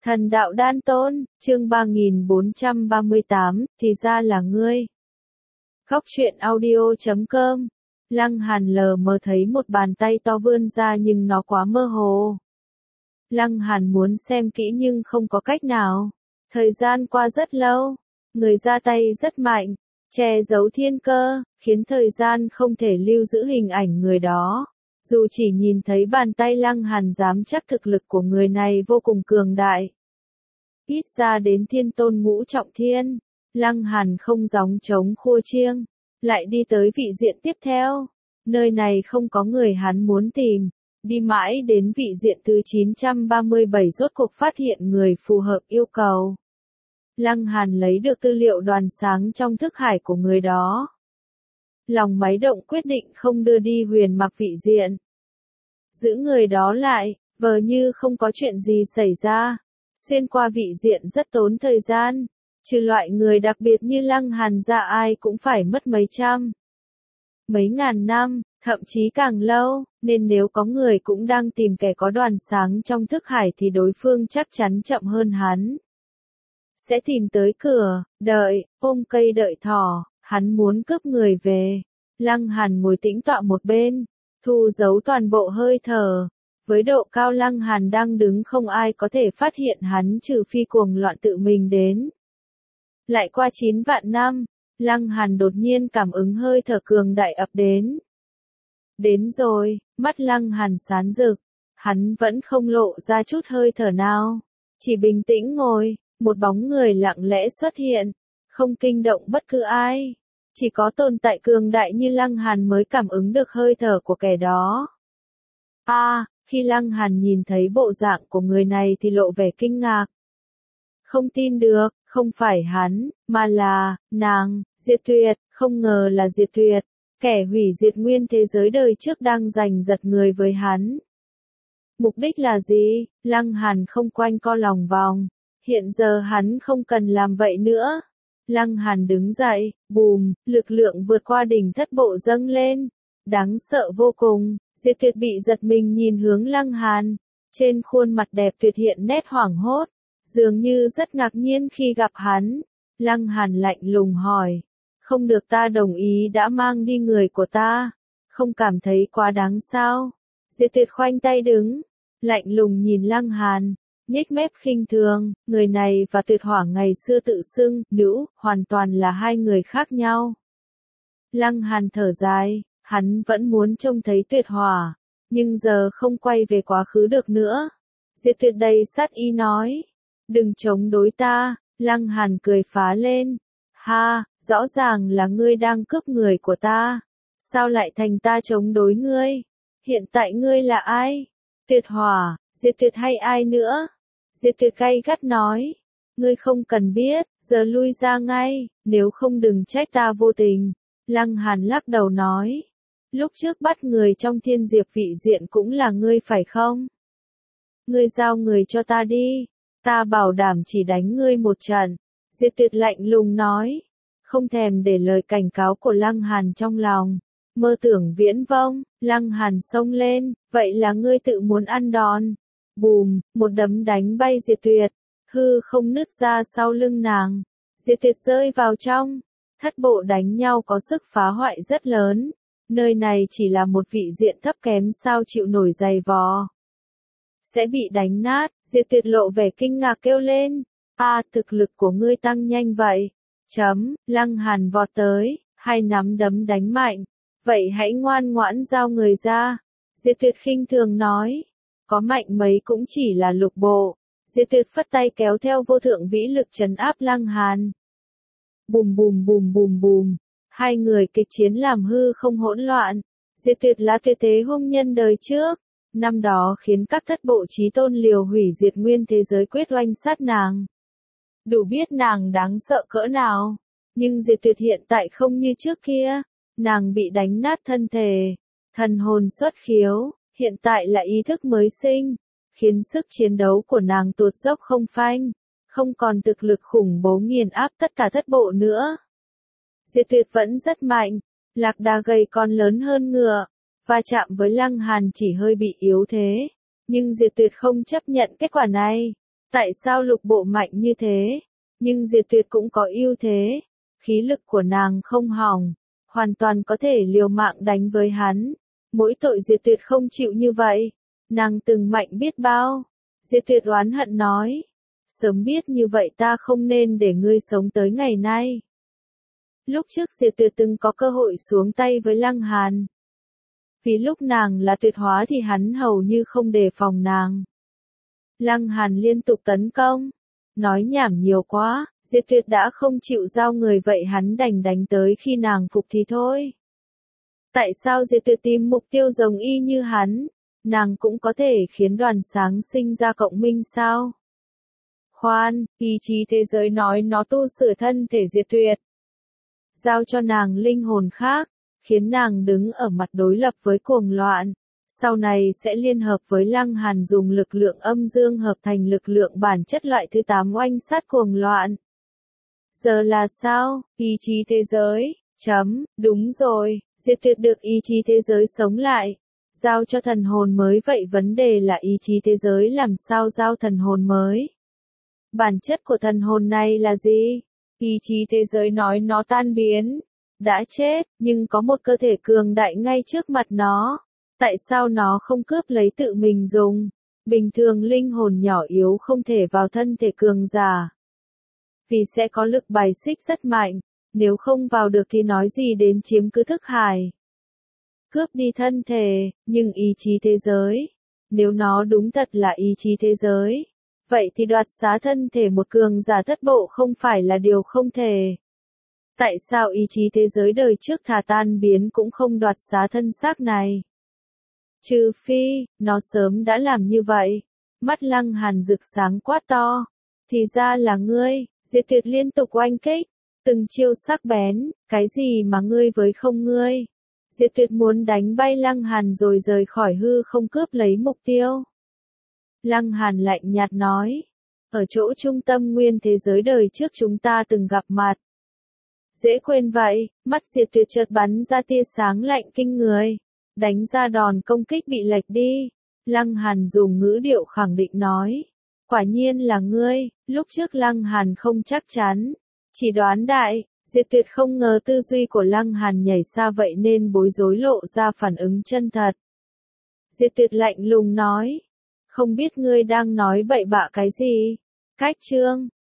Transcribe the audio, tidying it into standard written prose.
Thần đạo đan tôn, chương 3438, thì ra là ngươi. Góc truyện audio.com. Lăng Hàn lờ mờ thấy một bàn tay to vươn ra nhưng nó quá mơ hồ. Lăng Hàn muốn xem kỹ nhưng không có cách nào. Thời gian qua rất lâu, người ra tay rất mạnh, che giấu thiên cơ, khiến thời gian không thể lưu giữ hình ảnh người đó. Dù chỉ nhìn thấy bàn tay Lăng Hàn dám chắc thực lực của người này vô cùng cường đại. Ít ra đến thiên tôn ngũ trọng thiên, Lăng Hàn không gióng trống khua chiêng, lại đi tới vị diện tiếp theo. Nơi này không có người hắn muốn tìm, đi mãi đến vị diện thứ 937 rốt cuộc phát hiện người phù hợp yêu cầu. Lăng Hàn lấy được tư liệu đoàn sáng trong thức hải của người đó. Lòng máy động quyết định không đưa đi huyền mặc vị diện. Giữ người đó lại, vờ như không có chuyện gì xảy ra. Xuyên qua vị diện rất tốn thời gian. Trừ loại người đặc biệt như Lăng Hàn ra ai cũng phải mất mấy trăm, mấy ngàn năm, thậm chí càng lâu, nên nếu có người cũng đang tìm kẻ có đoàn sáng trong thức hải thì đối phương chắc chắn chậm hơn hắn. Sẽ tìm tới cửa, đợi, ôm cây đợi thỏ, hắn muốn cướp người về. Lăng Hàn ngồi tĩnh tọa một bên, thu giấu toàn bộ hơi thở. Với độ cao Lăng Hàn đang đứng không ai có thể phát hiện hắn trừ phi cuồng loạn tự mình đến. Lại qua 9 vạn năm, Lăng Hàn đột nhiên cảm ứng hơi thở cường đại ập đến. Đến rồi, mắt Lăng Hàn sáng rực, hắn vẫn không lộ ra chút hơi thở nào, chỉ bình tĩnh ngồi, một bóng người lặng lẽ xuất hiện, không kinh động bất cứ ai. Chỉ có tồn tại cường đại như Lăng Hàn mới cảm ứng được hơi thở của kẻ đó. Khi Lăng Hàn nhìn thấy bộ dạng của người này thì lộ vẻ kinh ngạc. Không tin được, không phải hắn, mà là, nàng, Diệt Tuyệt, không ngờ là Diệt Tuyệt, kẻ hủy diệt nguyên thế giới đời trước đang giành giật người với hắn. Mục đích là gì? Lăng Hàn không quanh co lòng vòng, hiện giờ hắn không cần làm vậy nữa. Lăng Hàn đứng dậy, bùm, lực lượng vượt qua đỉnh thất bộ dâng lên, đáng sợ vô cùng. Diệt Tuyệt bị giật mình nhìn hướng Lăng Hàn, trên khuôn mặt đẹp tuyệt hiện nét hoảng hốt, dường như rất ngạc nhiên khi gặp hắn. Lăng Hàn lạnh lùng hỏi, không được ta đồng ý đã mang đi người của ta, không cảm thấy quá đáng sao? Diệt Tuyệt khoanh tay đứng, lạnh lùng nhìn Lăng Hàn, nhếch mép khinh thường, người này và Tuyệt Hỏa ngày xưa tự xưng nữ, hoàn toàn là hai người khác nhau. Lăng Hàn thở dài. Hắn vẫn muốn trông thấy Tuyệt Hỏa, nhưng giờ không quay về quá khứ được nữa. Diệt Tuyệt đầy sát ý nói, đừng chống đối ta. Lăng Hàn cười phá lên, ha, rõ ràng là ngươi đang cướp người của ta, sao lại thành ta chống đối ngươi? Hiện tại ngươi là ai? Tuyệt Hỏa, Diệt Tuyệt hay ai nữa? Diệt Tuyệt gay gắt nói, ngươi không cần biết, giờ lui ra ngay, nếu không đừng trách ta vô tình. Lăng Hàn lắc đầu nói, lúc trước bắt người trong thiên diệp vị diện cũng là ngươi phải không? Ngươi giao người cho ta đi, ta bảo đảm chỉ đánh ngươi một trận. Diệt Tuyệt lạnh lùng nói, không thèm để lời cảnh cáo của Lăng Hàn trong lòng. Mơ tưởng viễn vông. Lăng Hàn xông lên, vậy là ngươi tự muốn ăn đòn. Bùm, một đấm đánh bay Diệt Tuyệt, hư không nứt ra sau lưng nàng. Diệt Tuyệt rơi vào trong, thất bộ đánh nhau có sức phá hoại rất lớn. Nơi này chỉ là một vị diện thấp kém sao chịu nổi giày vò. Sẽ bị đánh nát. Diệt Tuyệt lộ vẻ kinh ngạc kêu lên, thực lực của ngươi tăng nhanh vậy. Lăng Hàn vọt tới, hai nắm đấm đánh mạnh. Vậy hãy ngoan ngoãn giao người ra. Diệt Tuyệt khinh thường nói, có mạnh mấy cũng chỉ là lục bộ. Diệt Tuyệt phất tay kéo theo vô thượng vĩ lực trấn áp Lăng Hàn. Bùm bùm bùm bùm bùm. Hai người kịch chiến làm hư không hỗn loạn. Diệt Tuyệt là tuyệt thế hung nhân đời trước, năm đó khiến các thất bộ chí tôn liều hủy diệt nguyên thế giới quyết oanh sát nàng. Đủ biết nàng đáng sợ cỡ nào. Nhưng Diệt Tuyệt hiện tại không như trước kia, nàng bị đánh nát thân thể, thần hồn xuất khiếu, hiện tại là ý thức mới sinh, khiến sức chiến đấu của nàng tuột dốc không phanh, không còn thực lực khủng bố nghiền áp tất cả thất bộ nữa. Diệt Tuyệt vẫn rất mạnh, lạc đà gầy còn lớn hơn ngựa, va chạm với Lăng Hàn chỉ hơi bị yếu thế, nhưng Diệt Tuyệt không chấp nhận kết quả này. Tại sao lục bộ mạnh như thế? Nhưng Diệt Tuyệt cũng có ưu thế. Khí lực của nàng không hỏng. Hoàn toàn có thể liều mạng đánh với hắn. Mỗi tội Diệt Tuyệt không chịu như vậy. Nàng từng mạnh biết bao. Diệt Tuyệt oán hận nói. Sớm biết như vậy ta không nên để ngươi sống tới ngày nay. Lúc trước Diệt Tuyệt từng có cơ hội xuống tay với Lăng Hàn. Vì lúc nàng là tuyệt hóa thì hắn hầu như không đề phòng nàng. Lăng Hàn liên tục tấn công. Nói nhảm nhiều quá, Diệt Tuyệt đã không chịu giao người vậy hắn đành đánh tới khi nàng phục thì thôi. Tại sao Diệt Tuyệt tìm mục tiêu giống y như hắn? Nàng cũng có thể khiến đoàn sáng sinh ra cộng minh sao? Khoan, ý chí thế giới nói nó tu sửa thân thể Diệt Tuyệt. Giao cho nàng linh hồn khác, khiến nàng đứng ở mặt đối lập với cuồng loạn. Sau này sẽ liên hợp với Lăng Hàn dùng lực lượng âm dương hợp thành lực lượng bản chất loại thứ 8 oanh sát cuồng loạn. Giờ là sao? Ý chí thế giới. Đúng rồi, Diệt Tuyệt được ý chí thế giới sống lại. Giao cho thần hồn mới vậy vấn đề là ý chí thế giới làm sao giao thần hồn mới? Bản chất của thần hồn này là gì? Ý chí thế giới nói nó tan biến. Đã chết, nhưng có một cơ thể cường đại ngay trước mặt nó. Tại sao nó không cướp lấy tự mình dùng? Bình thường linh hồn nhỏ yếu không thể vào thân thể cường giả. Vì sẽ có lực bài xích rất mạnh. Nếu không vào được thì nói gì đến chiếm cứ thức hải. Cướp đi thân thể, nhưng ý chí thế giới. Nếu nó đúng thật là ý chí thế giới. Vậy thì đoạt xá thân thể một cường giả thất bộ không phải là điều không thể. Tại sao ý chí thế giới đời trước thà tan biến cũng không đoạt xá thân xác này? Trừ phi, nó sớm đã làm như vậy. Mắt Lăng Hàn rực sáng quát to. Thì ra là ngươi, Diệt Tuyệt liên tục oanh kích. Từng chiêu sắc bén, cái gì mà ngươi với không ngươi? Diệt Tuyệt muốn đánh bay Lăng Hàn rồi rời khỏi hư không cướp lấy mục tiêu. Lăng Hàn lạnh nhạt nói. Ở chỗ trung tâm nguyên thế giới đời trước chúng ta từng gặp mặt. Dễ quên vậy, mắt Diệt Tuyệt chợt bắn ra tia sáng lạnh kinh người. Đánh ra đòn công kích bị lệch đi. Lăng Hàn dùng ngữ điệu khẳng định nói. Quả nhiên là ngươi, lúc trước Lăng Hàn không chắc chắn. Chỉ đoán đại, Diệt Tuyệt không ngờ tư duy của Lăng Hàn nhảy xa vậy nên bối rối lộ ra phản ứng chân thật. Diệt Tuyệt lạnh lùng nói. Không biết ngươi đang nói bậy bạ cái gì? Cách chương.